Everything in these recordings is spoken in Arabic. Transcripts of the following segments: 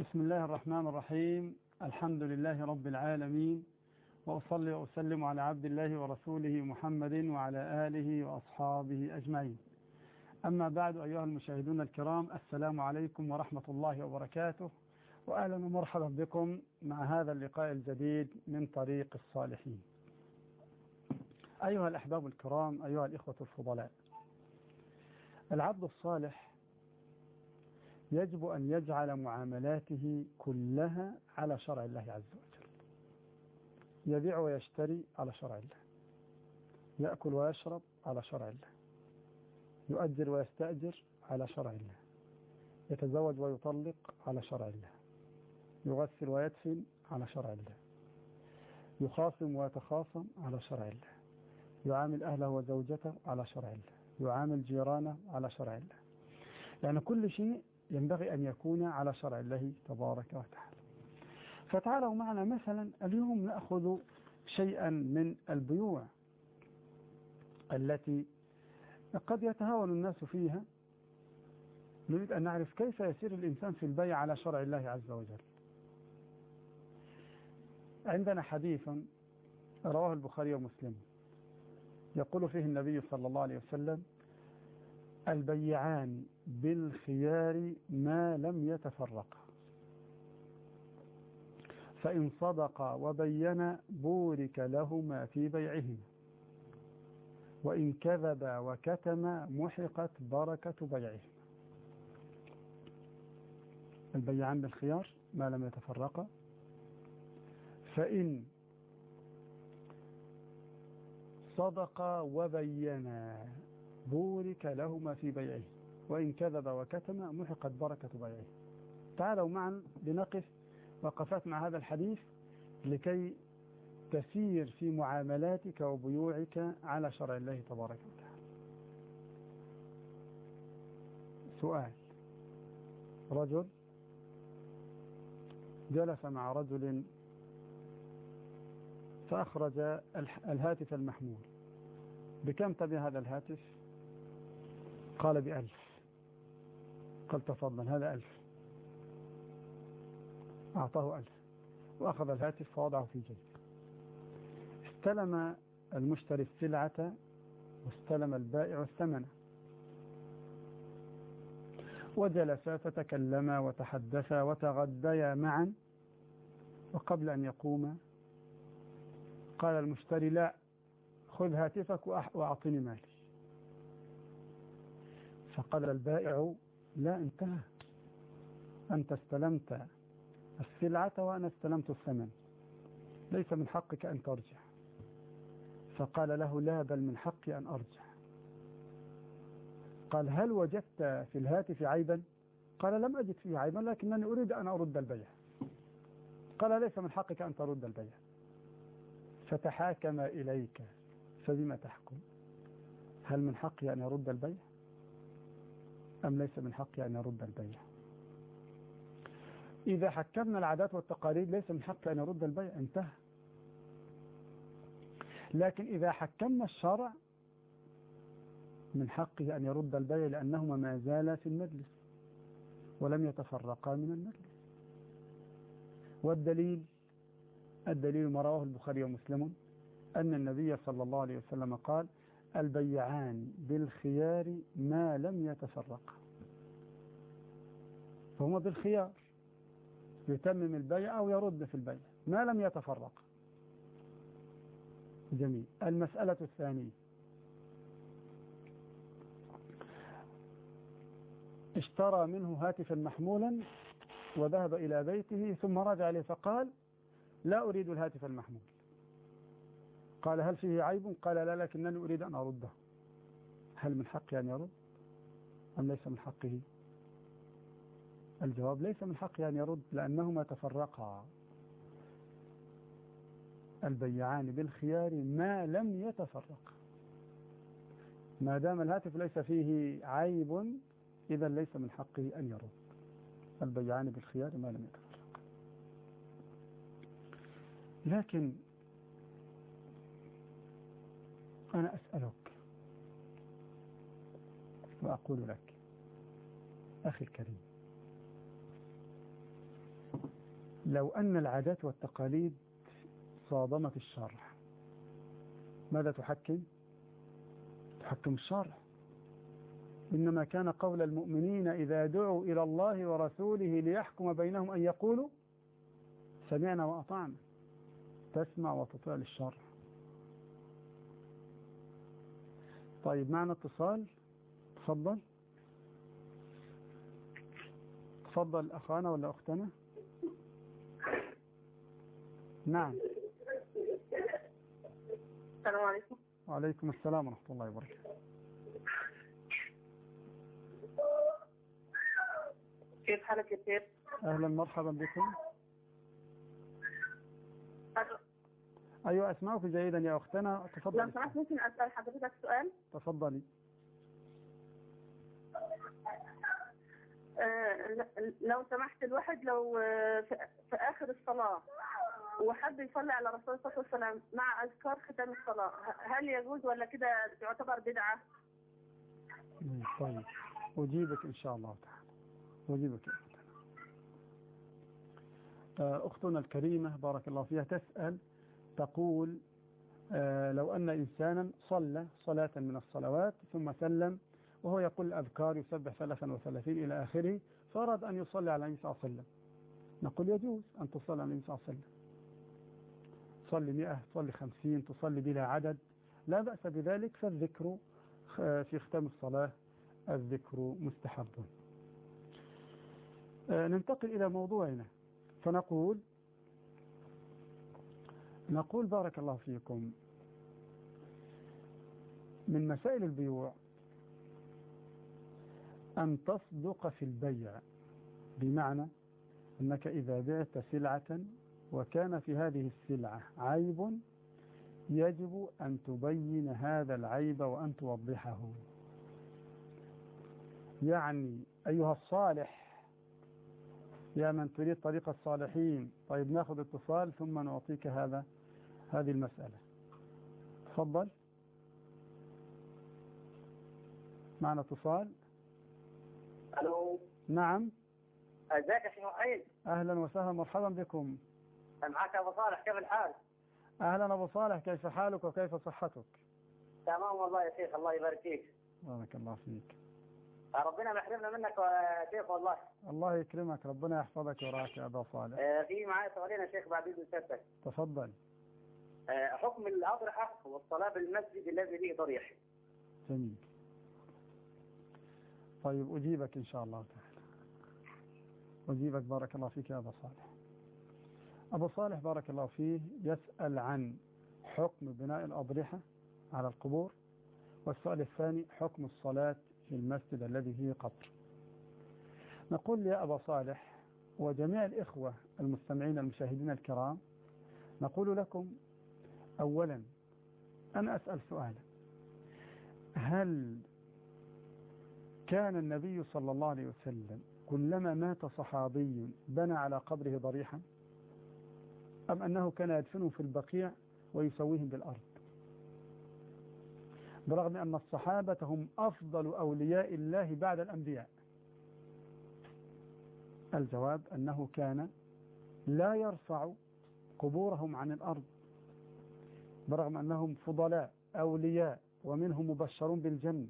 بسم الله الرحمن الرحيم. الحمد لله رب العالمين، وأصلي وأسلم على عبد الله ورسوله محمد وعلى آله وأصحابه أجمعين. أما بعد، أيها المشاهدون الكرام، السلام عليكم ورحمة الله وبركاته، وأهلا ومرحبا بكم مع هذا اللقاء الجديد من طريق الصالحين. أيها الأحباب الكرام، أيها الإخوة الفضلاء، العبد الصالح يجب أن يجعل معاملاته كلها على شرع الله عز وجل. يبيع ويشتري على شرع الله، يأكل ويشرب على شرع الله، يؤجر ويستأجر على شرع الله، يتزوج ويطلق على شرع الله، يغسل ويدفن على شرع الله، يخاصم ويتخاصم على شرع الله، يعامل أهله وزوجته على شرع الله، يعامل جيرانه على شرع الله. يعني كل شيء ينبغي أن يكون على شرع الله تبارك وتعالى. فتعالوا معنا مثلا اليوم نأخذ شيئا من البيوع التي قد يتهاون الناس فيها. نريد أن نعرف كيف يسير الإنسان في البيع على شرع الله عز وجل. عندنا حديث رواه البخاري ومسلم يقول فيه النبي صلى الله عليه وسلم: البيعان بالخيار ما لم يتفرقا، فإن صدقا وبينا بورك لهما في بيعهما، وإن كذبا وكتما محقت بركة بيعهما. البيعان بالخيار ما لم يتفرقا، فإن صدقا وبينا بورك لهما في بيعه، وإن كذب وكتم محقت بركة بيعه. تعالوا معا لنقف وقفات مع هذا الحديث لكي تسير في معاملاتك وبيوعك على شرع الله تبارك وتعالى. سؤال: رجل جلس مع رجل فأخرج الهاتف المحمول. بكم تبيع هذا الهاتف؟ قال ب1000. قال تفضل، هذا 1000. أعطاه 1000 وأخذ الهاتف فوضعه في جيبه. استلم المشتري السلعة واستلم البائع الثمن، وجلسا فتكلما وتحدثا وتغديا معا، وقبل أن يقوم قال المشتري: لا، خذ هاتفك وأعطني مالي. فقال البائع: لا، انتهى، أنت استلمت السلعة وأنا استلمت الثمن، ليس من حقك أن ترجع. فقال له: لا، بل من حقي أن أرجع. قال: هل وجدت في الهاتف عيبا؟ قال: لم أجد فيه عيبا، لكنني أريد أن أرد البيع. قال: ليس من حقك أن ترد البيع. فتحاكم إليك، فبما تحكم؟ هل من حقي أن يرد البيع أم ليس من حقي أن يرد البيع؟ إذا حكمنا العادات والتقاليد ليس من حقي أن يرد البيع، انتهى. لكن إذا حكمنا الشرع من حقه أن يرد البيع، لأنهما ما زالا في المجلس ولم يتفرقا من المجلس. والدليل ما رواه البخاري ومسلم أن النبي صلى الله عليه وسلم قال: البيعان بالخيار ما لم يتفرقا. فهما بالخيار، يتمم البيع أو يرد في البيع ما لم يتفرقا. جميل. المسألة الثانية: اشترى منه هاتفا محمولا وذهب إلى بيته ثم رجع إليه فقال: لا أريد الهاتف المحمول. قال: هل فيه عيب؟ قال: لا، لكنني أريد أن أرده. هل من حقي أن يرد أم ليس من حقه؟ الجواب: ليس من حقه أن يرد، لأنهما تفرقا. البيعان بالخيار ما لم يتفرقا. ما دام الهاتف ليس فيه عيب إذا ليس من حقه أن يرد. البيعان بالخيار ما لم يتفرقا. لكن أنا أسألك وأقول لك: أخي الكريم، لو أن العادات والتقاليد صادمت الشرع ماذا تحكم؟ تحكم الشرع. إنما كان قول المؤمنين إذا دعوا إلى الله ورسوله ليحكم بينهم أن يقولوا سمعنا وأطعنا. تسمع وتطيع للشرع. طيب معنا اتصال. تفضل. تفضل أخانا ولا أختنا؟ نعم. السلام عليكم. وعليكم السلام ورحمة الله وبركاته. كيف حالك يا سيد؟ أهلا مرحبا بكم. أيوة أسمعك جيدا يا أختنا. تفضلي. لو سمحت ممكن أسأل حضرتك سؤال؟ تفضلي. لو سمحت الواحد لو في آخر الصلاة وحب يصلي على رسول الله صلى الله عليه وسلم مع أذكار ختام الصلاة، هل يجوز ولا كده يعتبر بدعة؟ طيب أجيبك إن شاء الله تعالى. أجيبك يا أختنا. أختنا الكريمة بارك الله فيها تسأل تقول لو أن إنسانا صلى صلاة من الصلوات ثم سلم وهو يقول الأذكار يسبح 33 إلى آخره، فأراد أن يصلي على النبي صلى الله عليه وسلم، نقول يجوز أن تصلي على النبي صلى الله عليه وسلم. تصلي 100 تصلي 50 تصلي بلا عدد لا بأس بذلك. فالذكر في ختام الصلاة الذكر مستحب. ننتقل إلى موضوعنا فنقول بارك الله فيكم من مسائل البيوع أن تصدق في البيع، بمعنى أنك إذا بعت سلعة وكان في هذه السلعة عيب يجب أن تبين هذا العيب وأن توضحه. يعني أيها الصالح يا من تريد طريق الصالحين. طيب ناخذ اتصال ثم نعطيك هذه المسألة. تفضل. معنا اتصال. ألو. نعم. ازيك يا شيخ مؤيد؟ أهلا وسهلا مرحبا بكم. معك أبو صالح، كيف الحال؟ أهلا أبو صالح، كيف حالك وكيف صحتك؟ تمام والله يا شيخ، الله يبارك فيك. بارك الله فيك. ربنا ما يحرمنا منك يا شيخ والله. الله يكرمك، ربنا يحفظك ويراك يا أبا صالح. في معايا سؤالين يا شيخ بعد إذن سيادتك. تفضل. حكم الأضرحة والصلاة بالمسجد الذي فيه ضريح. جميل. طيب أجيبك إن شاء الله تعالى. أجيبك بارك الله فيك يا أبا صالح. أبو صالح بارك الله فيه يسأل عن حكم بناء الأضرحة على القبور، والسؤال الثاني حكم الصلاة في المسجد الذي فيه قبر. نقول يا أبا صالح وجميع الإخوة المستمعين المشاهدين الكرام، نقول لكم أولا أنا أسأل سؤالا: هل كان النبي صلى الله عليه وسلم كلما مات صحابي بنى على قبره ضريحا، أم أنه كان يدفنه في البقيع ويسويهم بالأرض، برغم أن الصحابة هم أفضل أولياء الله بعد الأنبياء؟ الجواب أنه كان لا يرفع قبورهم عن الأرض، برغم أنهم فضلاء أولياء ومنهم مبشرون بالجنة.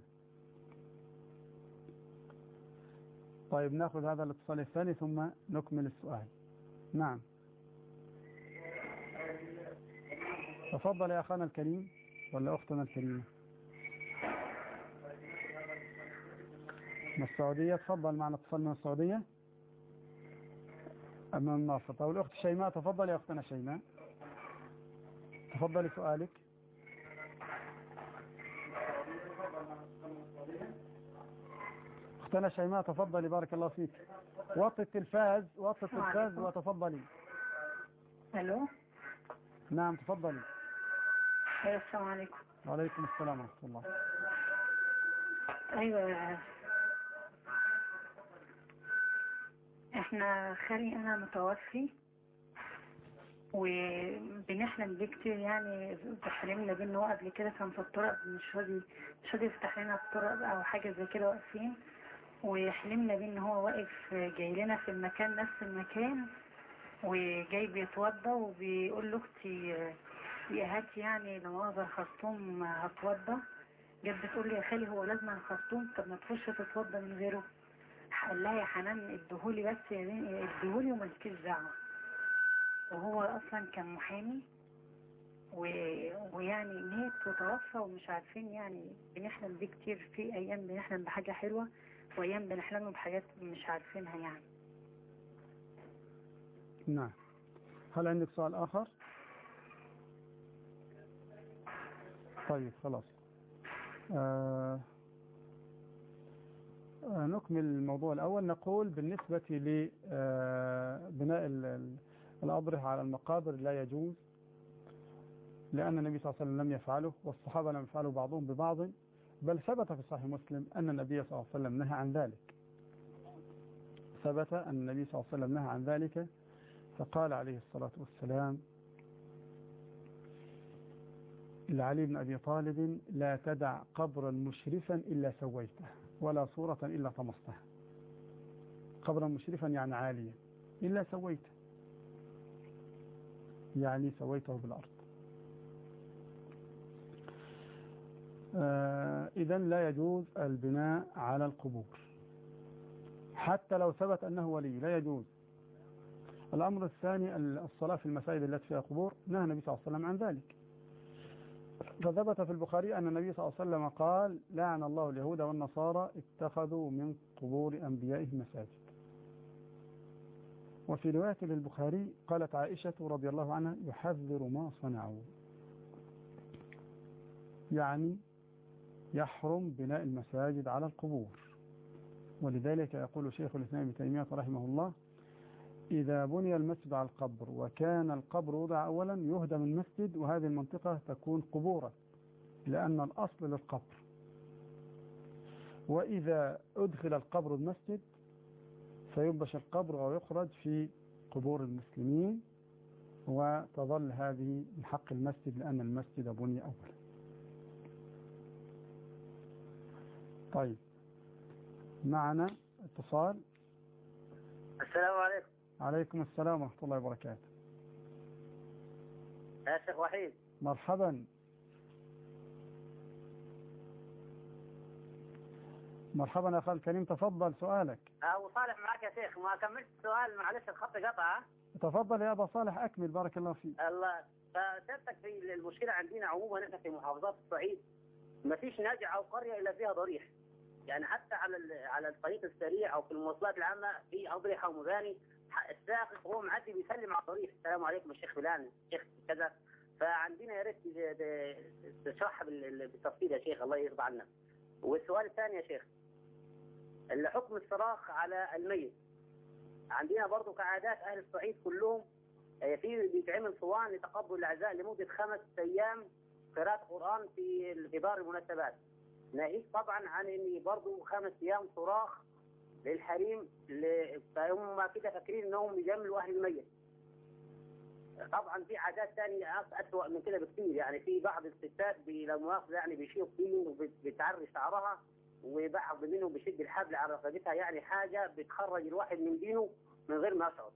طيب نأخذ هذا الاتصال الثاني ثم نكمل السؤال. نعم تفضل يا أخانا الكريم ولا أختنا الكريمة من السعودية. تفضل معنا اتصال من السعودية أمام مصر. طيب الأخت شيماء تفضل يا أختنا شيماء، تفضلي سؤالك. أختنا شيماء تفضلي بارك الله فيك. وطي التلفاز وتفضلي. الو. نعم تفضلي. السلام عليكم. وعليكم السلام ورحمة الله. ايوه احنا خالي انا متوفي وبنحلم بيه كتير، يعني حلمنا بيه ان هو قبل كده كان في الطرق مش راضي يفتح لنا الطرق او حاجه زي كده واقفين، وحلمنا بيه ان هو واقف جاي لنا في المكان نفس المكان وجاي بيتوضى وبيقول لاختي يا هاتي يعني لو اقدر خرطوم هتوضى. جت بتقول لي يا خالي هو لازم الخرطوم، طب ما تخش تتوضى من غيره. قال لها يا حنان اديهولي بس يا بنتي اديهولي ومالكيش دعوه. وهو اصلا كان محامي ويعني مات وتوفى ومش عارفين، يعني بنحلم بيه كتير، في ايام بنحلم بحاجه حلوه وايام بنحلم بحاجات مش عارفينها يعني. نعم. هل عندك سؤال آخر؟ طيب خلاص. نكمل الموضوع الأول. نقول بالنسبة لبناء الأضرحة على المقابر لا يجوز، لأن النبي صلى الله عليه وسلم لم يفعله والصحابة لم يفعلوا بعضهم ببعض، بل ثبت في صحيح مسلم أن النبي صلى الله عليه وسلم نهى عن ذلك. ثبت أن النبي صلى الله عليه وسلم نهى عن ذلك، فقال عليه الصلاة والسلام لعلي بن أبي طالب لا تدع قبرا مشرفا إلا سويته ولا صورة إلا طمستها. قبرا مشرفا يعني عاليا، إلا سويته يعني سويته بالأرض. إذن لا يجوز البناء على القبور حتى لو ثبت أنه ولي، لا يجوز. الأمر الثاني الصلاة في المساجد التي فيها قبور، نهى النبي صلى الله عليه وسلم عن ذلك. فثبت في البخاري أن النبي صلى الله عليه وسلم قال لعن الله اليهود والنصارى اتخذوا من قبور أنبيائهم مساجد. وفي رواية للبخاري قالت عائشة رضي الله عنها يحذر ما صنعوا، يعني يحرم بناء المساجد على القبور. ولذلك يقول شيخ الإسلام ابن تيمية رحمه الله إذا بني المسجد على القبر وكان القبر وضع أولا يهدم المسجد، وهذه المنطقة تكون قبورا لأن الأصل للقبر. وإذا أدخل القبر المسجد فينبش القبر ويخرج في قبور المسلمين، وتظل هذه من حق المسجد لأن المسجد بني أولا. طيب معنا اتصال. السلام عليكم. عليكم السلام ورحمة الله وبركاته. يا شيخ وحيد. مرحبا. مرحبا يا أخي الكريم، تفضل سؤالك. أبو صالح معك يا شيخ، ما كملت السؤال معلش الخط قطع. تفضل يا أبا صالح أكمل بارك الله فيك. الله. فسألتك في المشكلة عندنا عموما نحن في محافظات الصعيد ما فيش ناجع أو قرية إلا فيها ضريح، يعني حتى على الطريق السريع أو في المواصلات العامة في أضرحة ومباني، السائق وهو معدي بيسلم على الضريح السلام عليكم الشيخ فلان الشيخ كذا. فعندنا يا ريت تشرحها بالتفصيل يا شيخ الله يرضى عنا. والسؤال الثاني يا شيخ حكم الصراخ على الميت. عندنا برضو كعادات أهل الصعيد كلهم في بيتعمل صوان لتقبل الأعزاء لمدة 5 أيام قراءة قرآن في دار المناسبات، ناهيك طبعا عن إن برضو 5 أيام صراخ للحريم، فهم كده فاكرين إنهم بيجملوا أهل الميت. طبعا في عادات ثانية أسوأ من كده بكثير، يعني في بعض الستات لا مؤاخذة يعني بيشيل طين وبتعري شعرها، وبعض منهم بيشد الحبل على رقبتها، يعني حاجة بتخرج الواحد من دينه من غير ما يشعر.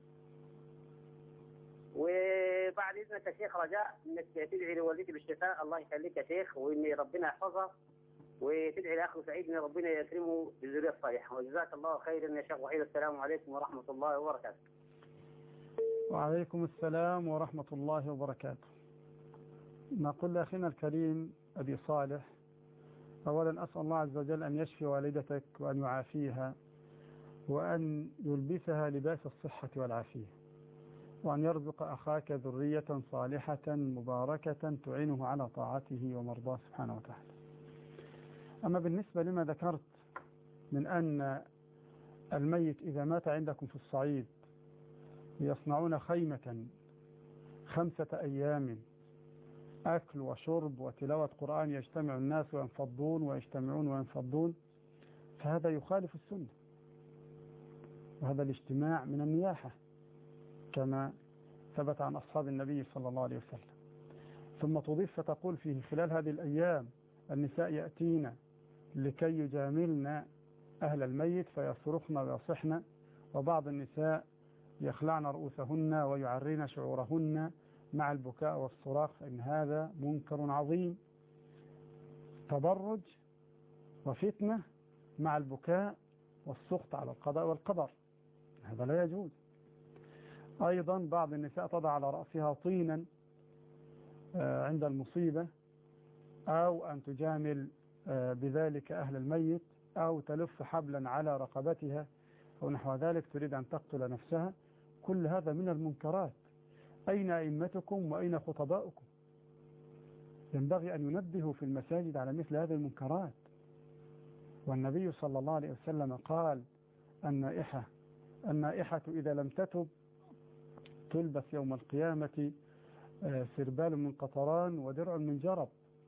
وبعد إذنك يا شيخ رجاء إنك تدعي لوالدتي بالشفاء الله يخليك يا شيخ، وإن ربنا يحفظها، وتدعي لأخو سعيد إن ربنا يكرمه بالذرية الصالحة. وجزاك الله خيرا يا شيخ وحيد. السلام عليكم ورحمة الله وبركاته. وعليكم السلام ورحمة الله وبركاته. نقول لأخينا الكريم أبي صالح أولا أسأل الله عز وجل أن يشفي والدتك وأن يعافيها وأن يلبسها لباس الصحة والعافية، وأن يرزق أخاك ذرية صالحة مباركة تعينه على طاعته ومرضاه سبحانه وتعالى. أما بالنسبة لما ذكرت من أن الميت إذا مات عندكم في الصعيد يصنعون خيمة 5 أيام أكل وشرب وتلاوة قرآن، يجتمع الناس وينفضون ويجتمعون وينفضون، فهذا يخالف السنة، وهذا الاجتماع من النياحة كما ثبت عن أصحاب النبي صلى الله عليه وسلم. ثم تضيف فتقول فيه خلال هذه الأيام النساء يأتين لكي يجاملن أهل الميت فيصرخن ويصحن، وبعض النساء يخلعن رؤوسهن ويعرين شعورهن مع البكاء والصراخ، فإن هذا منكر عظيم. تبرج وفتنة مع البكاء والسخط على القضاء والقدر، هذا لا يجوز. أيضا بعض النساء تضع على رأسها طينا عند المصيبة، أو أن تجامل بذلك أهل الميت، أو تلف حبلا على رقبتها أو نحو ذلك، تريد أن تقتل نفسها. كل هذا من المنكرات. أين أئمتكم وأين خطباؤكم؟ ينبغي أن ينبهوا في المساجد على مثل هذه المنكرات. والنبي صلى الله عليه وسلم قال: النائحة إذا لم تتب تلبس يوم القيامة سربال من قطران ودرع من جرب.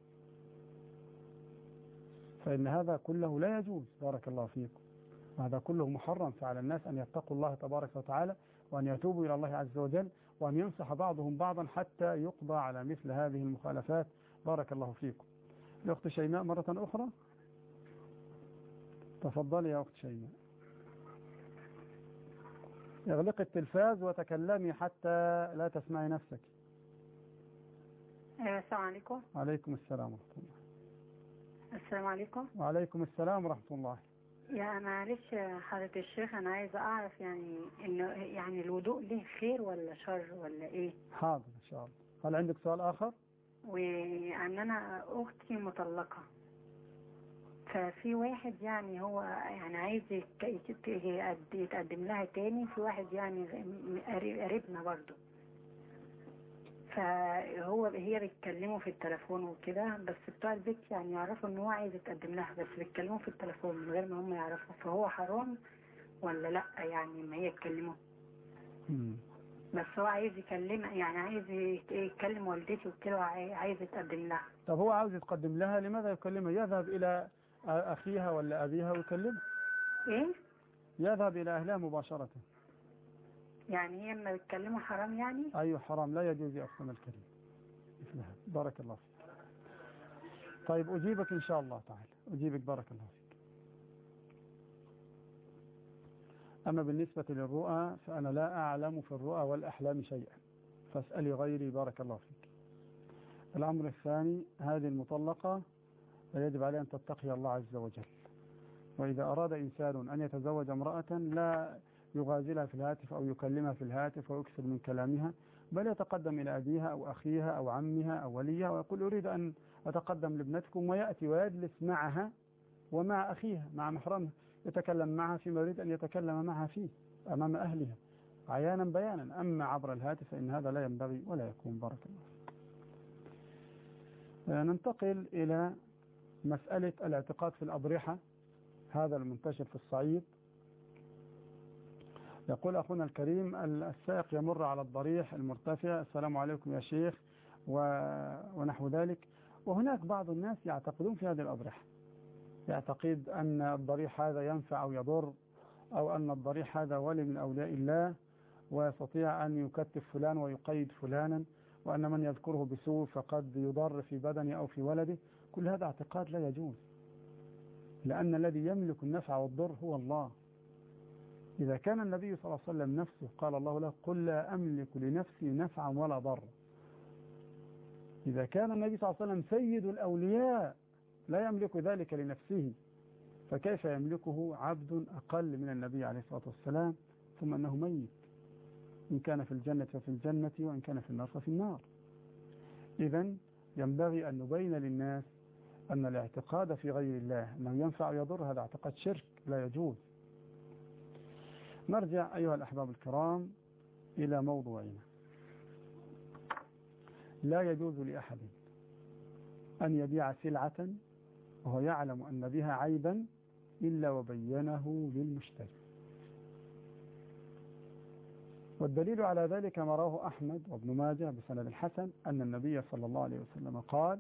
فإن هذا كله لا يجوز، بارك الله فيكم. هذا كله محرم، فعلى الناس أن يتقوا الله تبارك وتعالى، وأن يتوبوا إلى الله عز وجل، وأن ينصح بعضهم بعضا حتى يقضى على مثل هذه المخالفات. بارك الله فيكم. الأخت شيماء مرة أخرى، تفضلي يا أخت شيماء. اغلق التلفاز وتكلمي حتى لا تسمعي نفسك. السلام عليكم. وعليكم السلام ورحمة الله. السلام عليكم. وعليكم السلام ورحمة الله. يا معلش حضرة الشيخ، أنا عايزة أعرف يعني إنه يعني الوضوء ليه خير ولا شر ولا إيه؟ حاضر إن شاء الله. هل عندك سؤال آخر؟ وأن أنا أختي مطلقة، ففي واحد يعني هو يعني عايز يتقدم لها تاني، في واحد يعني قريبنا برضه، هي بيتكلموا في التليفون وكده، بس بتوع البيت يعني يعرفوا ان هو عايز يتقدم لها، بس بيتكلموا في التليفون من غير ما هم يعرفوا، فهو حرام ولا لا يعني ما هي يتكلموا؟ بس هو عايز يكلم، يعني عايز يكلم والدتي وكده، عايز يتقدم لها. طب هو عاوز يتقدم لها، لماذا يكلمها؟ يذهب إلى أخيها ولا أبيها ويكلمها. إيه؟ يذهب إلى أهلها مباشرة. يعني هي لما بيتكلموا حرام يعني؟ أيوة حرام، لا يجوز يا أختنا الكريم مثلها. بارك الله فيك. طيب أجيبك إن شاء الله تعالى، أجيبك بارك الله فيك. أما بالنسبة للرؤى فأنا لا أعلم في الرؤى والأحلام شيئا، فاسألي غيري بارك الله فيك. الأمر الثاني، هذه المطلقة يجب عليها أن تتقي الله عز وجل، وإذا أراد إنسان أن يتزوج امرأة لا يغازلها في الهاتف أو يكلمها في الهاتف ويكثر من كلامها، بل يتقدم إلى أبيها أو أخيها أو عمها أو وليها ويقول أريد أن أتقدم لابنتكم، ويأتي ويجلس معها ومع أخيها مع محرمها، يتكلم معها فيما يريد أن يتكلم معها فيه أمام أهلها عيانا بيانا. أما عبر الهاتف فإن هذا لا ينبغي ولا يكون. بارك الله. ننتقل إلى مسألة الاعتقاد في الأضرحة، هذا المنتشر في الصعيد. يقول أخونا الكريم: السائق يمر على الضريح المرتفع، السلام عليكم يا شيخ ونحو ذلك. وهناك بعض الناس يعتقدون في هذه الأضرحة، يعتقد أن الضريح هذا ينفع أو يضر، أو أن الضريح هذا ولي من أولياء الله ويستطيع أن يكتف فلان ويقيد فلانا، وأن من يذكره بسوء فقد يضر في بدنه أو في ولده. كل هذا اعتقاد لا يجوز، لأن الذي يملك النفع والضر هو الله. إذا كان النبي صلى الله عليه وسلم نفسه قال الله له: قل لا أملك لنفسي نفعا ولا ضر. إذا كان النبي صلى الله عليه وسلم سيد الأولياء لا يملك ذلك لنفسه، فكيف يملكه عبد أقل من النبي عليه الصلاة والسلام، ثم أنه ميت؟ إن كان في الجنة ففي الجنة، وإن كان في النار ففي النار. إذن ينبغي أن نبين للناس أن الاعتقاد في غير الله أنه ينفع ويضر هذا اعتقاد شرك لا يجوز. نرجع أيها الأحباب الكرام إلى موضوعنا. لا يجوز لأحد أن يبيع سلعة وهو يعلم أن بها عيبا إلا وبينه للمشتري. والدليل على ذلك ما رواه أحمد وابن ماجه بسند الحسن أن النبي صلى الله عليه وسلم قال: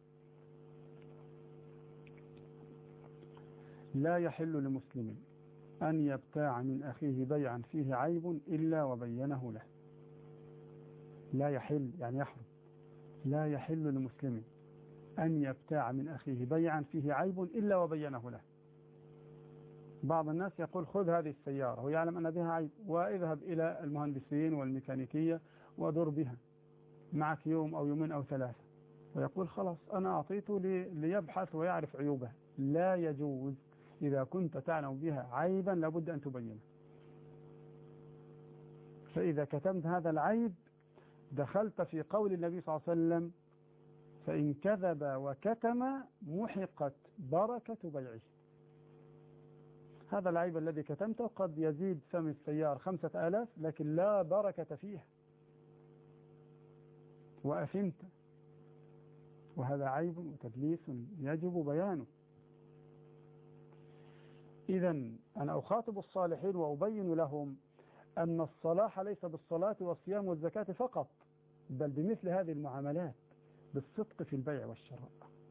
لا يحل لمسلم أن يبتاع من أخيه بيعا فيه عيب إلا وبينه له. لا يحل يعني يحرم. لا يحل لمسلم أن يبتاع من أخيه بيعا فيه عيب إلا وبينه له. بعض الناس يقول خذ هذه السيارة ويعلم أن بها عيب، واذهب إلى المهندسين والميكانيكية ودر بها معك يوم أو يومين أو ثلاثة، ويقول خلاص أنا أعطيته ليبحث ويعرف عيوبها. لا يجوز. إذا كنت تعلم بها عيبا لابد أن تبينه. فإذا كتمت هذا العيب دخلت في قول النبي صلى الله عليه وسلم: فإن كذب وكتم محقت بركة بيعه. هذا العيب الذي كتمته قد يزيد ثمن السيارة 5000 لكن لا بركة فيها وأثمت، وهذا عيب وتدليس يجب بيانه. إذا أنا أخاطب الصالحين وأبين لهم أن الصلاح ليس بالصلاة والصيام والزكاة فقط، بل بمثل هذه المعاملات، بالصدق في البيع والشراء،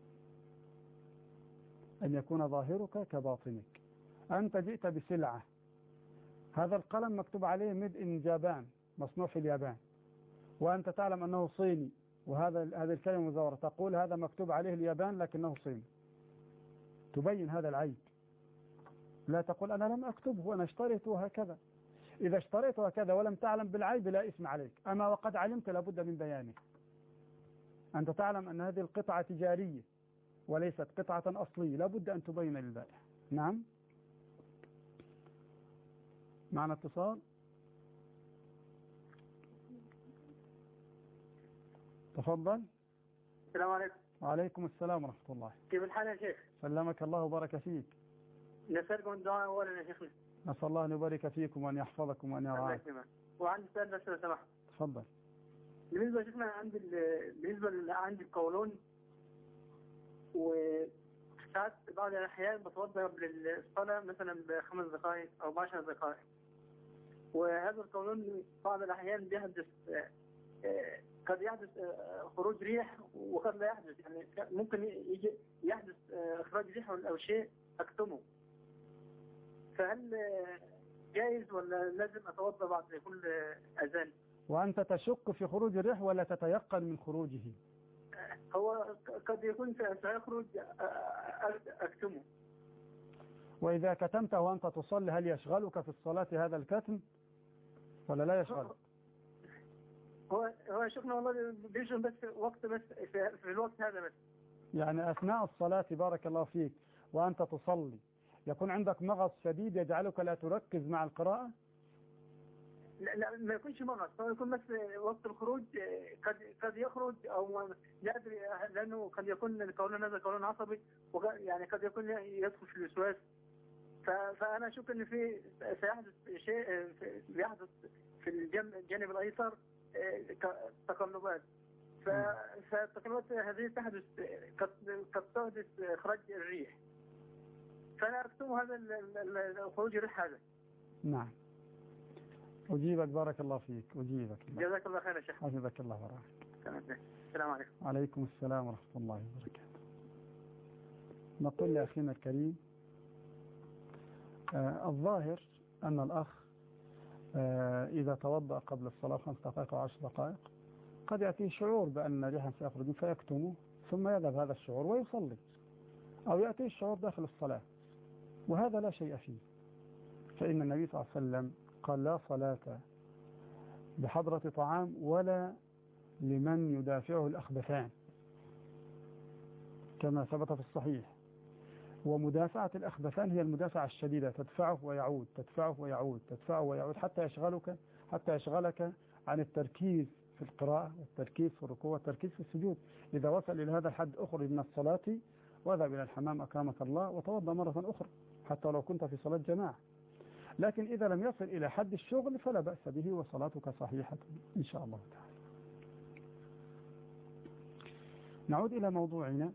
أن يكون ظاهرك كباطنك. أنت جئت بسلعة، هذا القلم مكتوب عليه ميد إن جابان، مصنوع في اليابان، وأنت تعلم أنه صيني، هذه الكلمة مزورة، تقول هذا مكتوب عليه اليابان لكنه صيني. تبين هذا العيب، لا تقول أنا لم أكتبه وأنا اشتريته هكذا. إذا اشتريته هكذا ولم تعلم بالعيب لا إثم عليك، أما وقد علمت لابد من بيانه. أنت تعلم أن هذه القطعة تجارية وليست قطعة أصلية، لابد أن تبين للبائع. نعم، معنا اتصال. تفضل. السلام عليكم. وعليكم السلام ورحمة الله. كيف الحال يا شيخ؟ سلمك الله وبارك فيك. نسألكم الدعاء أولا يا شيخنا. نسأل الله أن يبارك فيكم وأن يحفظكم وأن يرعاكم. وعندي سؤال بس لو سمحت. تفضل. بالنسبة يا شيخنا عندي القولون، وساعات بعض الأحيان بتوضأ قبل الصلاة مثلا ب5 دقائق أو ب10 دقائق، وهذا القولون بعض الأحيان بيحدث قد يحدث خروج ريح وقد لا يحدث، يعني ممكن يحدث إخراج ريح أو شيء أكتمه، فهل جائز ولا لازم أتوضأ بعد كل أذان؟ وأنت تشك في خروج الريح ولا تتيقن من خروجه؟ هو قد يكون سيخرج أكتمه. وإذا كتمته وأنت تصلي هل يشغلك في الصلاة هذا الكتم ولا لا يشغلك؟ هو شيخنا والله بيشغل بس وقت، بس في الوقت هذا بس. يعني أثناء الصلاة بارك الله فيك وأنت تصلي يكون عندك مغص شديد يجعلك لا تركز مع القراءة؟ لا ما يكونش مغص، هو يكون بس وقت الخروج قد يخرج أو لا أدري، لأنه قد يكون القولون هذا قولون عصبي، يعني قد يكون يدخل في الوسواس، فأنا أشك أن سيحدث شيء يحدث في الجانب الأيسر تقلبات، فالتقلبات هذه تحدث قد تحدث إخراج الريح، فأنا أكتم هذا خروج الريح هذا. نعم، أجيبك بارك الله فيك، أجيبك. جزاك الله خير يا شيخ. حفظك الله ورعاك. السلام عليكم. وعليكم السلام ورحمة الله وبركاته. نقول لأخينا الكريم الظاهر أن الأخ إذا توضأ قبل الصلاة 5 دقائق أو 10 دقائق قد يأتيه شعور بأن ريحا سيخرج فيكتمه ثم يذهب هذا الشعور ويصلي، أو يأتيه الشعور داخل الصلاة، وهذا لا شيء فيه. فإن النبي صلى الله عليه وسلم قال لا صلاة بحضرة طعام ولا لمن يدافعه الأخبثان كما ثبت في الصحيح. ومدافعة الأخبثان هي المدافعة الشديدة، تدفعه ويعود، تدفعه ويعود، تدفعه ويعود، حتى يشغلك عن التركيز في القراءة والتركيز في الركوع والتركيز في السجود. إذا وصل إلى هذا الحد أخرج من الصلاة واذهب إلى الحمام أكرمك الله وتوضأ مرة أخرى حتى لو كنت في صلاة جماعة. لكن إذا لم يصل إلى حد الشغل فلا بأس به وصلاتك صحيحة إن شاء الله تعالى. نعود إلى موضوعنا.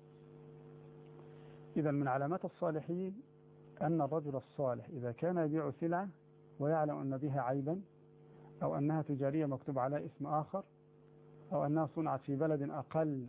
إذا من علامات الصالحين أن الرجل الصالح إذا كان يبيع سلعة ويعلم أن بها عيبا أو أنها تجارية مكتوب على اسم آخر أو أنها صنعت في بلد أقل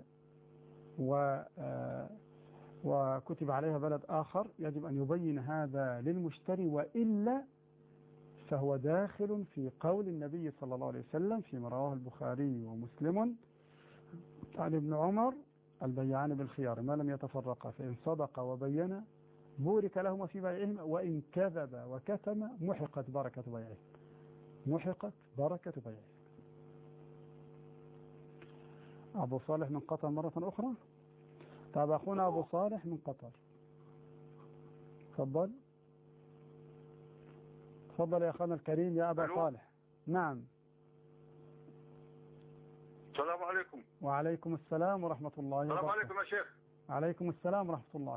وكتب عليها بلد آخر، يجب أن يبين هذا للمشتري، وإلا فهو داخل في قول النبي صلى الله عليه وسلم فيما رواه البخاري ومسلم عن ابن عمر: البيعان بالخيار ما لم يتفرقا، فإن صدقا وبينا بورك لهما في بيعهما وإن كذب وكتم محقت بركة بيعهما. محقت بركة بيعهما. أبو صالح من قطر مرة أخرى. طب أخونا أبو صالح من قطر، تفضل. تفضل يا أخونا الكريم يا أبا صالح. نعم. السلام عليكم. وعليكم السلام ورحمة الله وبركاته. السلام عليكم يا شيخ. عليكم السلام ورحمة الله.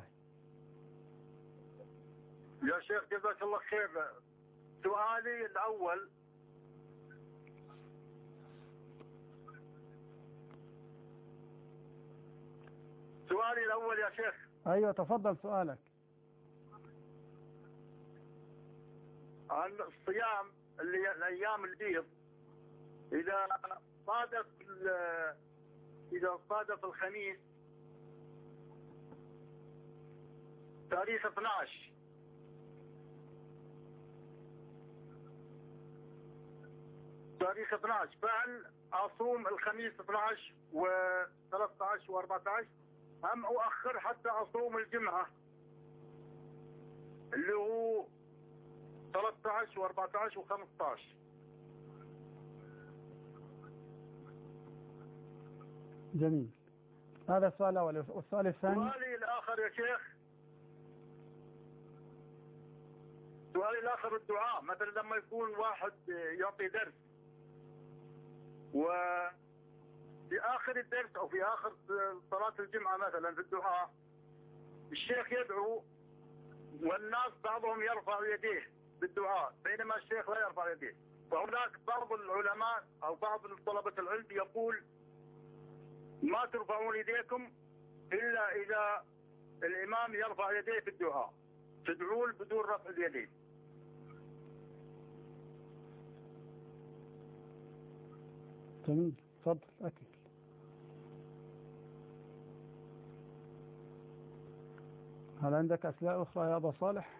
يا شيخ جزاك الله خير. سؤالي الأول، يا شيخ. أيوة تفضل سؤالك. عن الصيام الأيام البيض، إذا صادف الخميس تاريخ 12 فهل أصوم الخميس 12 و13 و14 أم أؤخر حتى أصوم الجمعة اللي هو 13 و14 و15؟ جميل. هذا السؤال الأول. والسؤال الثاني؟ سؤالي الآخر يا شيخ، الدعاء. مثلا لما يكون واحد يعطي درس وفي آخر الدرس أو في آخر صلاة الجمعة مثلا في الدعاء الشيخ يدعو والناس بعضهم يرفع يديه بالدعاء بينما الشيخ لا يرفع يديه، وهناك بعض العلماء أو بعض طلبة العلم يقول ما ترفعون يديكم إلا إذا الإمام يرفع يديه في الدعاء، تدعون بدون رفع اليدين. جميل. تفضل أكل. هل عندك أسئلة أخرى يا أبا صالح؟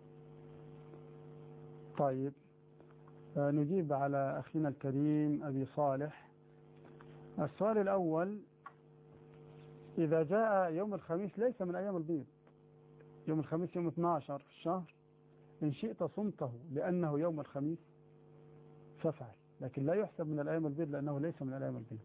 طيب نجيب على أخينا الكريم أبي صالح. السؤال الأول، إذا جاء يوم الخميس ليس من أيام البيض، يوم الخميس يوم 12 في الشهر، إن شئت صمته لأنه يوم الخميس فافعل، لكن لا يحسب من الأيام البيض لأنه ليس من الأيام البيض.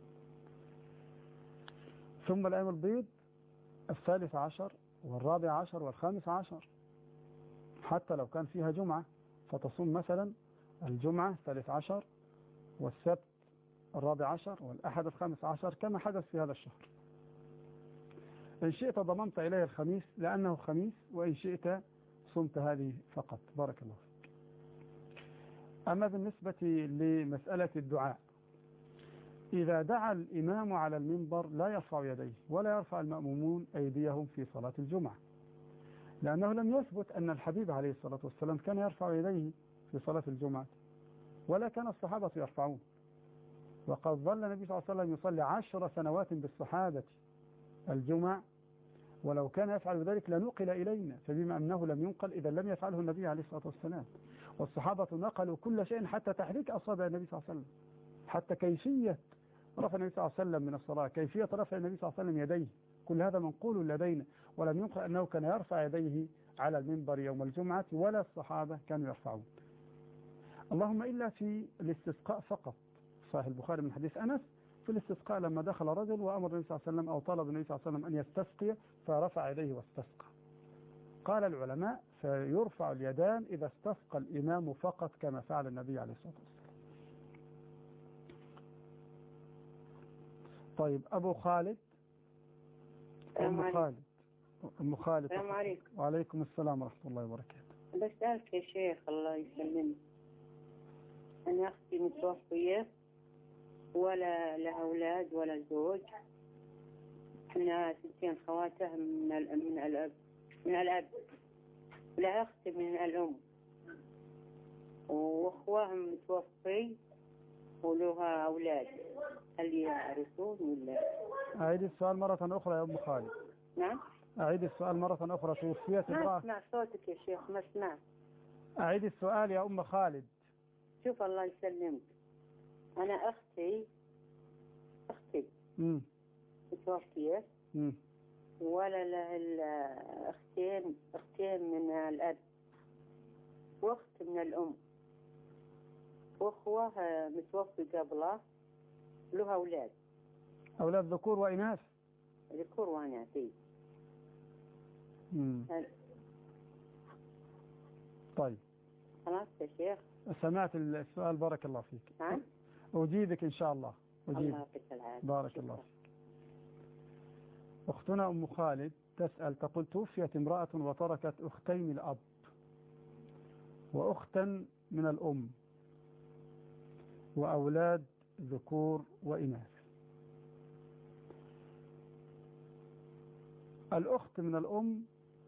ثم الأيام البيض 13 و14 و15، حتى لو كان فيها جمعة فتصوم مثلا الجمعة 13 والسبت 14 والأحد 15 كما حدث في هذا الشهر. إن شئت ضممت إليه الخميس لأنه خميس، وإن شئت صمت هذه فقط. بارك الله فيك. أما بالنسبة لمسألة الدعاء، إذا دعا الإمام على المنبر لا يرفع يديه ولا يرفع المأمومون أيديهم في صلاة الجمعة، لأنه لم يثبت أن الحبيب عليه الصلاة والسلام كان يرفع يديه في صلاة الجمعة ولا كان الصحابة يرفعون. وقد ظل النبي صلى الله عليه وسلم يصلي 10 سنوات بالصحابة الجمع، ولو كان يفعل ذلك لنقل إلينا، فبما أنه لم ينقل إذا لم يفعله النبي عليه الصلاة والسلام. والصحابة نقلوا كل شيء حتى تحريك أصابع النبي صلى الله عليه وسلم، حتى كيفية رفع النبي صلى الله عليه وسلم من الصلاة، كيفية رفع النبي صلى الله عليه وسلم يديه، كل هذا منقول لدينا. ولم ينقل أنه كان يرفع يديه على المنبر يوم الجمعة ولا الصحابة كانوا يرفعون، اللهم إلا في الاستسقاء فقط. صحيح البخاري من حديث أنس في الاستسقاء لما دخل رجل وأمر النبي صلى الله عليه وسلم أو طلب النبي صلى الله عليه وسلم أن يستسقي فرفع يديه واستسقى. قال العلماء فيرفع اليدان إذا استسقى الإمام فقط كما فعل النبي عليه الصلاة والسلام. طيب أبو خالد. أم خالد. السلام عليكم. وعليكم السلام ورحمة الله وبركاته. بسألك يا شيخ الله يسلمك، أنا أختي متوفية ولا لها أولاد ولا زوج، احنا 6 خواتها من الأب لها أخت من الأم، وأخوها متوفي ولها أولاد، هل يعرفون ولا؟ أعيد السؤال مرة أخرى يا أم خالد. نعم. أعيد السؤال مرة أخرى. توفيت امرأة. ما أسمع صوتك يا شيخ، ما أسمع. أعيد السؤال يا أم خالد. شوف الله يسلمك، أنا أختي متوفية ولا له إلا أختين من الأب، وأخت من الأم، وأخوة متوفي قبله، له أولاد. أولاد ذكور وإناث؟ ذكور وإناث. طيب خلاص يا شيخ. سمعت السؤال، بارك الله فيك. نعم. أجيبك إن شاء الله. الله يعطيك العافية. بارك الله فيك. أختنا أم خالد تسأل تقول: توفيت امرأة وتركت أختين الأب وأختا من الأم وأولاد ذكور وإناث. الأخت من الأم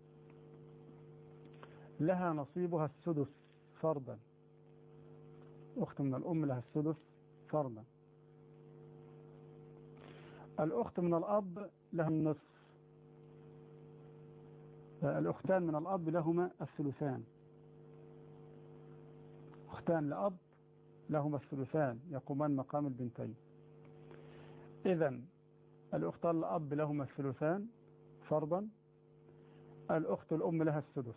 لها نصيبها السدس فرضا. أخت من الأم لها السدس فرضا. الأخت من الأب لها النصف. الأختان من الأب لهما الثلثان. أختان لأب لهما الثلثان يقومان مقام البنتين. إذن الأختان لأب لهما الثلثان فرضا. الأخت الأم لها السدس.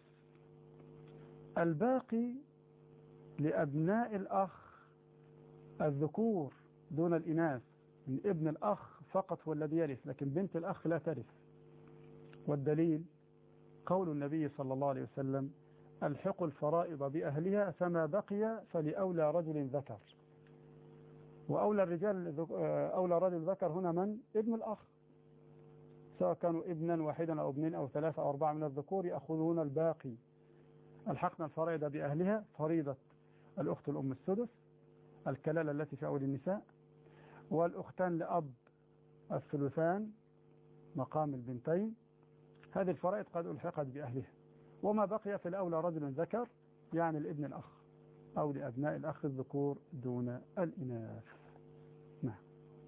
الباقي لأبناء الأخ الذكور دون الإناث. من ابن الأخ فقط هو الذي يرث، لكن بنت الأخ لا ترث. والدليل قول النبي صلى الله عليه وسلم: الحقوا الفرائض بأهلها فما بقي فلأولى رجل ذكر. وأولى أولى رجل ذكر هنا من؟ ابن الأخ، سواء كانوا ابنا واحدا أو ابنين أو ثلاثة أو أربعة من الذكور يأخذون الباقي. الحقنا الفرائض بأهلها، فريضة الأخت الأم السدس، الكلالة التي في أول النساء، والأختان لأب الثلثان مقام البنتين. هذه الفرائض قد ألحقت بأهلها، وما بقي في الأولى رجل ذكر، يعني لابن الأخ أو لأبناء الأخ الذكور دون الإناث. نعم.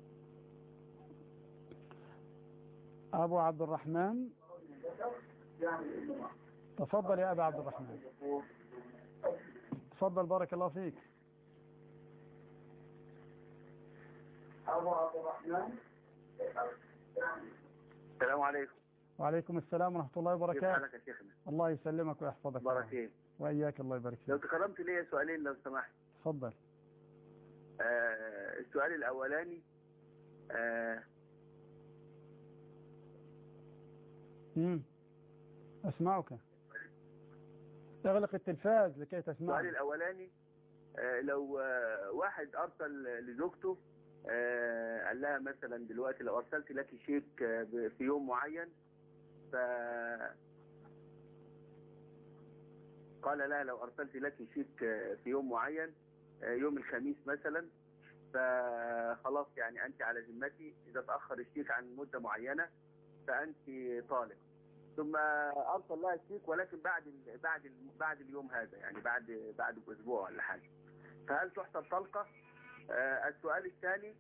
أبو عبد الرحمن، تفضل يا أبا عبد الرحمن. تفضل بارك الله فيك. أبو عبد الرحمن. السلام عليكم. وعليكم السلام ورحمة الله وبركاته. كيف حالك يا شيخنا؟ الله يسلمك ويحفظك. بارك فيك. وإياك، الله يبارك فيك. لو تكرمت لي سؤالين لو سمحت. تفضل. السؤال الأولاني أسمعك. اغلق التلفاز لكي تسمع. السؤال الأولاني لو واحد أرسل لزوجته قال لها مثلا دلوقتي لو أرسلت لك شيك في يوم معين، قال لها لو أرسلت لك شيك في يوم معين يوم الخميس مثلا، فخلاص يعني أنت على ذمتي، إذا تأخر الشيك عن مدة معينة فأنت طالق. ثم أرسل لها الشيك ولكن بعد اليوم هذا، يعني بعد أسبوع ولا حاجة، فهل تحسب طلقة؟ السؤال الثاني،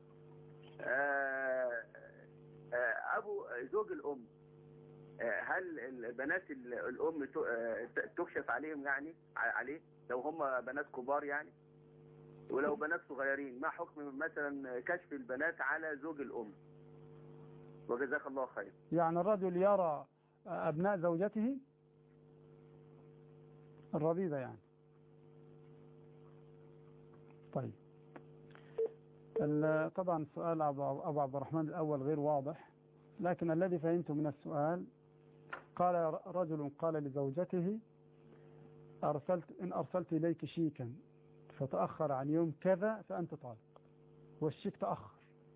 زوج الأم، هل البنات الأم تكشف عليهم يعني عليه لو هم بنات كبار يعني، ولو بنات صغيرين ما حكم مثلا كشف البنات على زوج الأم؟ وجزاك الله خير. يعني الرجل يرى أبناء زوجته الربيبة يعني. طيب، طبعا السؤال أبو عبد الرحمن الأول غير واضح، لكن الذي فهمته من السؤال قال رجل قال لزوجته: إن أرسلت إليك شيكا فتأخر عن يوم كذا فأنت طالق، والشيك تأخر،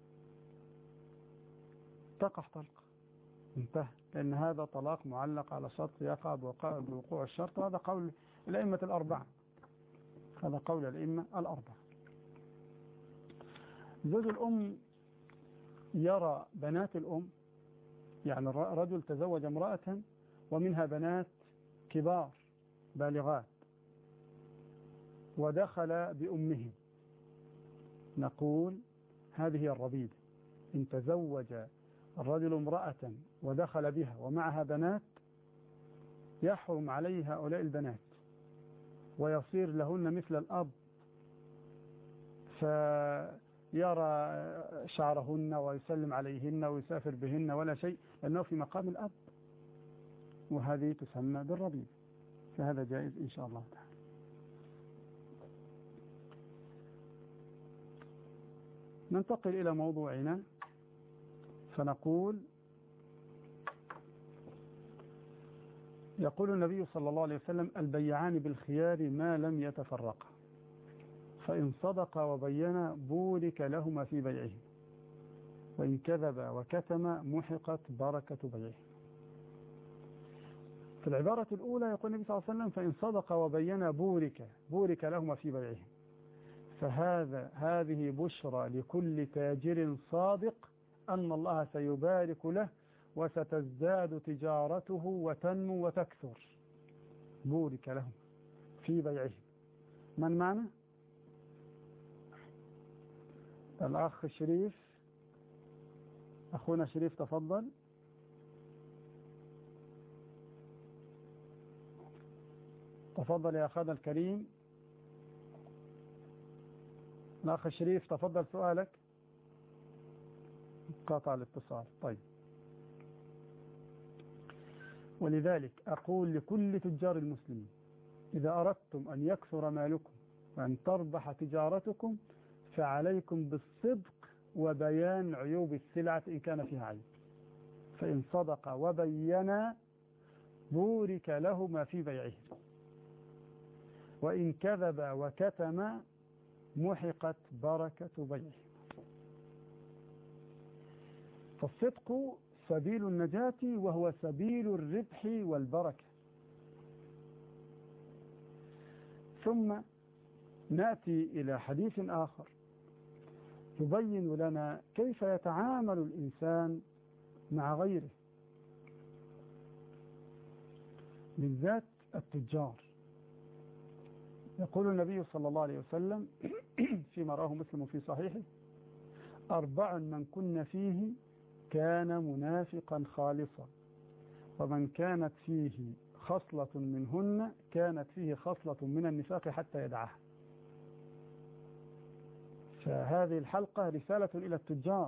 تقع طلقة، انتهى، لأن هذا طلاق معلق على شرط يقع بوقوع الشرط، وهذا قول الأئمة الأربعة. هذا قول الأئمة الأربعة. زوج الأم يرى بنات الأم، يعني رجل تزوج امرأة ومنها بنات كبار بالغات ودخل بأمهم، نقول هذه هي الربيبة. إن تزوج الرجل امرأة ودخل بها ومعها بنات، يحرم عليه هؤلاء البنات ويصير لهن مثل الأب، يرى شعرهن ويسلم عليهن ويسافر بهن ولا شيء، لأنه في مقام الأب، وهذه تسمى بالربيب، فهذا جائز إن شاء الله تعالى. ننتقل إلى موضوعنا فنقول: يقول النبي صلى الله عليه وسلم: البيعان بالخيار ما لم يتفرقا، فإن صدقا وبينا بورك لهما في بيعهم، وإن كذبا وكتما محقت بركة بيعهم. في العبارة الأولى يقول النبي صلى الله عليه وسلم: فإن صدقا وبينا بورك لهما في بيعهم، هذه بشرى لكل تاجر صادق أن الله سيبارك له وستزداد تجارته وتنمو وتكثر. بورك لهم في بيعهم. من معنا؟ الأخ شريف، أخونا شريف تفضل. تفضل يا أخانا الكريم. الأخ شريف تفضل سؤالك. قاطع الاتصال. طيب، ولذلك أقول لكل تجار المسلمين: إذا أردتم أن يكثر مالكم وأن تربح تجارتكم فعليكم بالصدق وبيان عيوب السلعة إن كان فيها عيب. فإن صدق وبينا بورك لهما في بيعهم، وإن كذب وكتم محقت بركة بيعهم. فالصدق سبيل النجاة وهو سبيل الربح والبركة. ثم نأتي إلى حديث آخر يبين لنا كيف يتعامل الإنسان مع غيره، بالذات التجار. يقول النبي صلى الله عليه وسلم فيما رواه مسلم في صحيحه: 4 من كن فيه كان منافقا خالصا، ومن كانت فيه خصلة منهن كانت فيه خصلة من النفاق حتى يدعها. فهذه الحلقة رسالة إلى التجار.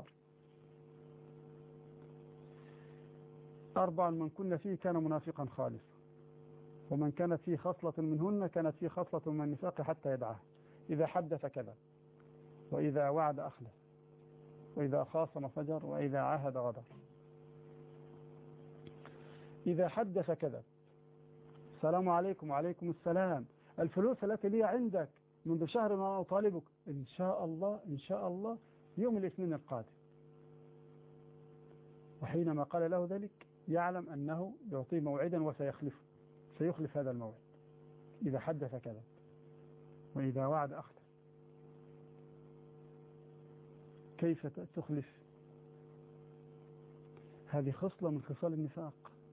4 من كن فيه كان منافقا خالصا، ومن كانت فيه خصلة منهن كانت فيه خصلة من النفاق حتى يدعها. إذا حدث كذب، وإذا وعد أخلف، وإذا خاصم فجر، وإذا عاهد غدر. إذا حدث كذب: السلام عليكم. وعليكم السلام. الفلوس التي لي عندك منذ شهر وأنا أطالبك، إن شاء الله إن شاء الله يوم الاثنين القادم. وحينما قال له ذلك يعلم أنه يعطيه موعدا سيخلف هذا الموعد. إذا حدث كذب، وإذا وعد أخلف. كيف تخلف؟ هذه خصلة من خصال النفاق.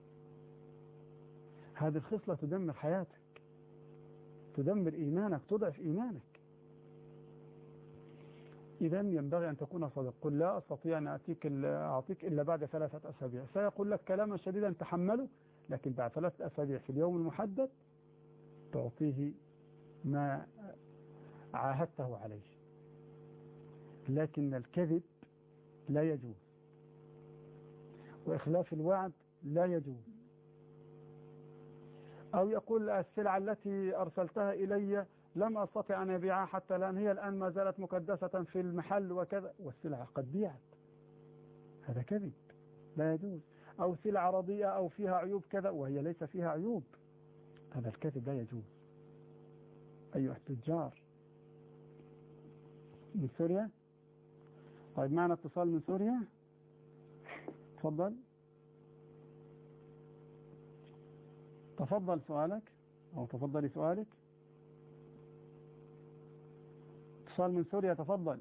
هذه الخصلة تدمر حياتك، تدمر إيمانك، تضعف إيمانك. إذا ينبغي أن تكون صادق. قل: لا أستطيع أن أعطيك إلا بعد 3 أسابيع. سيقول لك كلاما شديدا تحمله، لكن بعد 3 أسابيع في اليوم المحدد تعطيه ما عاهدته عليه. لكن الكذب لا يجوز، وإخلاف الوعد لا يجوز. أو يقول: السلعة التي أرسلتها إلي لم أستطع أن أبيعها حتى الآن، هي الآن ما زالت مكدسة في المحل وكذا، والسلعة قد بيعت. هذا كذب لا يجوز. أو سلعة رديئة أو فيها عيوب كذا وهي ليس فيها عيوب، هذا الكذب لا يجوز. أيها التجار من سوريا. طيب، معنا اتصال من سوريا. تفضل سؤالك، أو تفضلي سؤالك. اتصال من سوريا، تفضل.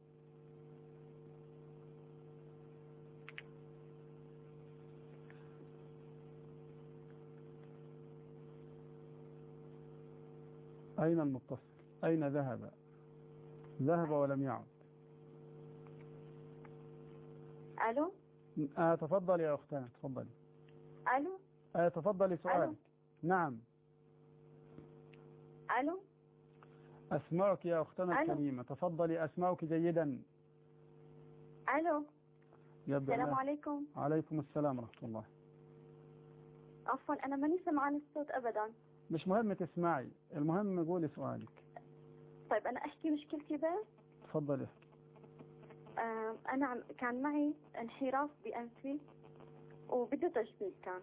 أين المتصل؟ أين ذهب؟ ذهب ولم يعد. ألو. تفضلي يا أختنا، تفضلي. ألو. تفضلي سؤالك. ألو. نعم. ألو. أسمعك يا أختنا الكريمة، تفضلي، أسمعك جيدا. الو. يبدأ السلام الله. عليكم. عليكم السلام ورحمة الله. عفوا انا ماني سمعان الصوت ابدا. مش مهم تسمعي، المهم قولي سؤالك. طيب انا احكي مشكلتي بس. تفضلي احكي. انا كان معي انحراف بانفي وبده تجميل كان.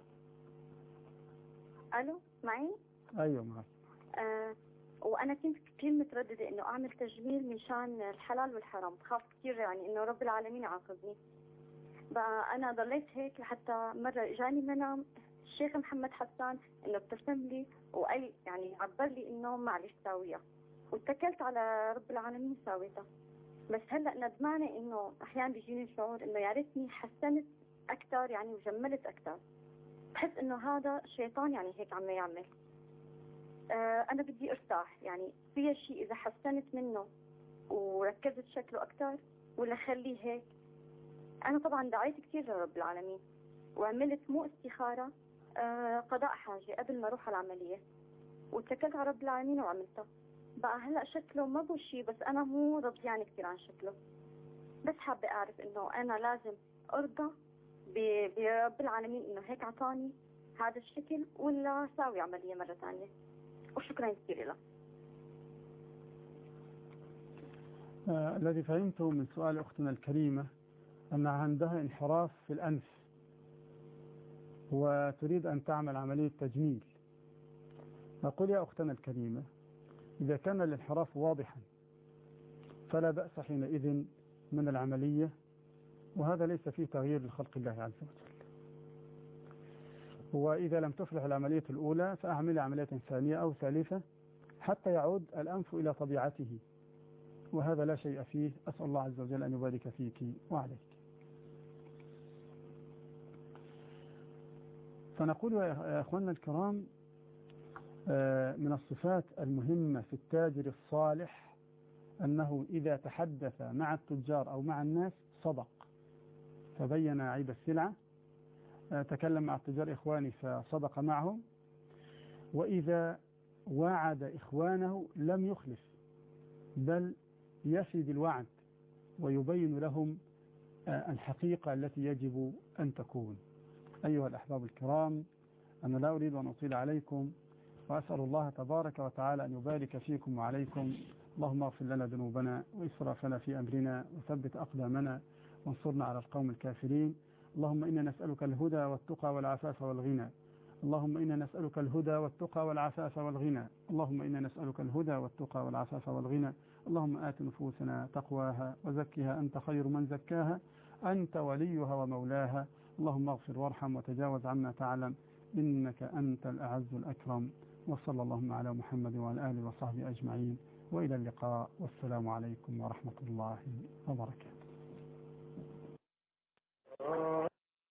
الو معي؟ ايوه معك. وانا كنت كثير متردده انه اعمل تجميل مشان الحلال والحرام، بخاف كثير يعني انه رب العالمين يعاقبني. بقى انا ضليت هيك لحتى مره اجاني منام الشيخ محمد حسان انه ابتسم لي وقال يعني عبر لي انه معلش ساويها، واتكلت على رب العالمين ساويتها. بس هلا ندمانه انه احيانا بيجيني شعور انه يا ريتني حسنت اكثر يعني وجملت اكثر. بحس انه هذا شيطان يعني هيك عم يعمل. انا بدي ارتاح، يعني في شيء اذا حسنت منه وركزت شكله اكثر ولا خليه هيك؟ انا طبعا دعيت كثير لرب العالمين وعملت مو استخاره، قضاء حاجه قبل ما اروح على العمليه، واتكلت على رب العالمين وعملتها. بقى هلا شكله ما بو شيء، بس انا مو رضيانه كثير عن شكله. بس حابه اعرف انه انا لازم ارضى برب العالمين انه هيك عطاني هذا الشكل ولا ساوي عمليه مره ثانيه. وشكرا كثير لك. الذي فهمته من سؤال أختنا الكريمة أن عندها انحراف في الأنف وتريد أن تعمل عملية تجميل. نقول يا أختنا الكريمة إذا كان الانحراف واضحا فلا بأس حينئذ من العملية، وهذا ليس فيه تغيير لخلق الله عز وجل. وإذا لم تفلح العملية الأولى فأعمل عملية ثانية أو ثالثة حتى يعود الأنف إلى طبيعته، وهذا لا شيء فيه. أسأل الله عز وجل أن يبارك فيك وعليك. فنقول يا أخواننا الكرام من الصفات المهمة في التاجر الصالح أنه إذا تحدث مع التجار أو مع الناس صدق فبين عيب السلعة، تكلم مع التجار إخواني فصدق معهم، وإذا وعد إخوانه لم يخلف بل يفي بالوعد ويبين لهم الحقيقة التي يجب أن تكون. أيها الأحباب الكرام، أنا لا أريد أن أطيل عليكم، وأسأل الله تبارك وتعالى أن يبارك فيكم وعليكم. اللهم اغفر لنا ذنوبنا وإسرافنا في أمرنا وثبت أقدامنا وانصرنا على القوم الكافرين. اللهم إنا نسألك الهدى والتقى والعفاف والغنى. اللهم إنا نسألك الهدى والتقى والعفاف والغنى. اللهم إنا نسألك الهدى والتقى والعفاف والغنى. اللهم آت نفوسنا تقواها وزكها أنت خير من زكاها، أنت وليها ومولاها. اللهم اغفر وارحم وتجاوز عما تعلم، إنك أنت الأعز الأكرم. وصلى اللهم على محمد وعلى آله وصحبه أجمعين، وإلى اللقاء، والسلام عليكم ورحمة الله وبركاته.